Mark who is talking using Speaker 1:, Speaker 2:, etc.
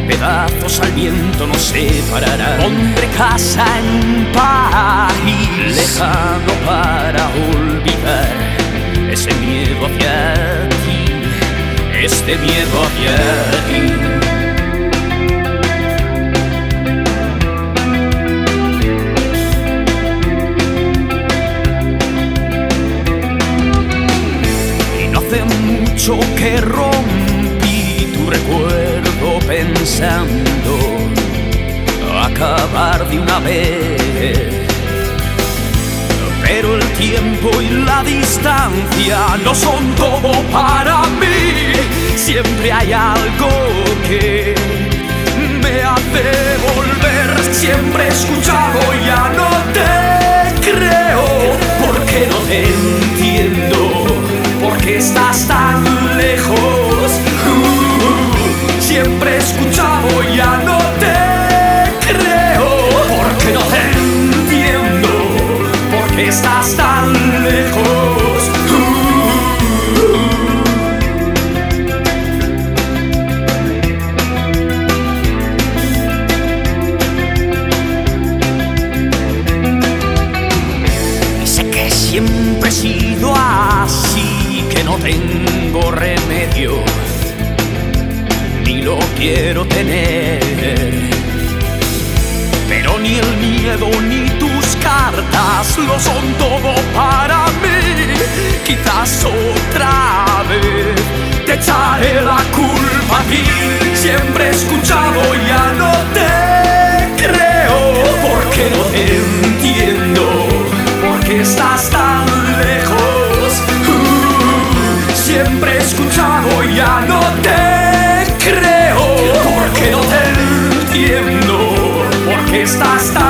Speaker 1: pedazos al viento nos separarán. Pondré casa en un país lejano para olvidar ese miedo hacia ti, este miedo hacia ti. Que rompí tu recuerdo pensando acabar de una vez, pero el tiempo y la distancia no son todo para mí. Siempre hay algo que me hace volver. Siempre he escuchado, ya no te creo, porque no te entiendo, porque estás tan lejos. Siempre he escuchado, ya no te creo, porque no te entiendo, porque estás tan lejos. Y sé que siempre he sido así, que no tengo remedio, ni lo quiero tener, pero ni el miedo ni tus cartas lo son todo para mí. Quizás otra vez te echaré la culpa a ti. Siempre he escuchado, ya no te creo, porque no te entiendo, porque estás tan lejos. Siempre he escuchado, ya no te creo, porque no te entiendo, porque estás tan